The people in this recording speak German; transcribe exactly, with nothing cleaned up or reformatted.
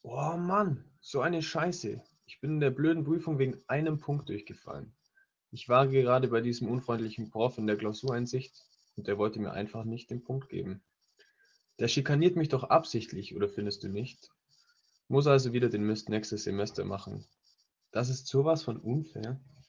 Oh Mann, so eine Scheiße. Ich bin in der blöden Prüfung wegen einem Punkt durchgefallen. Ich war gerade bei diesem unfreundlichen Prof in der Klausureinsicht und der wollte mir einfach nicht den Punkt geben. Der schikaniert mich doch absichtlich, oder findest du nicht? Muss also wieder den Mist nächstes Semester machen. Das ist sowas von unfair.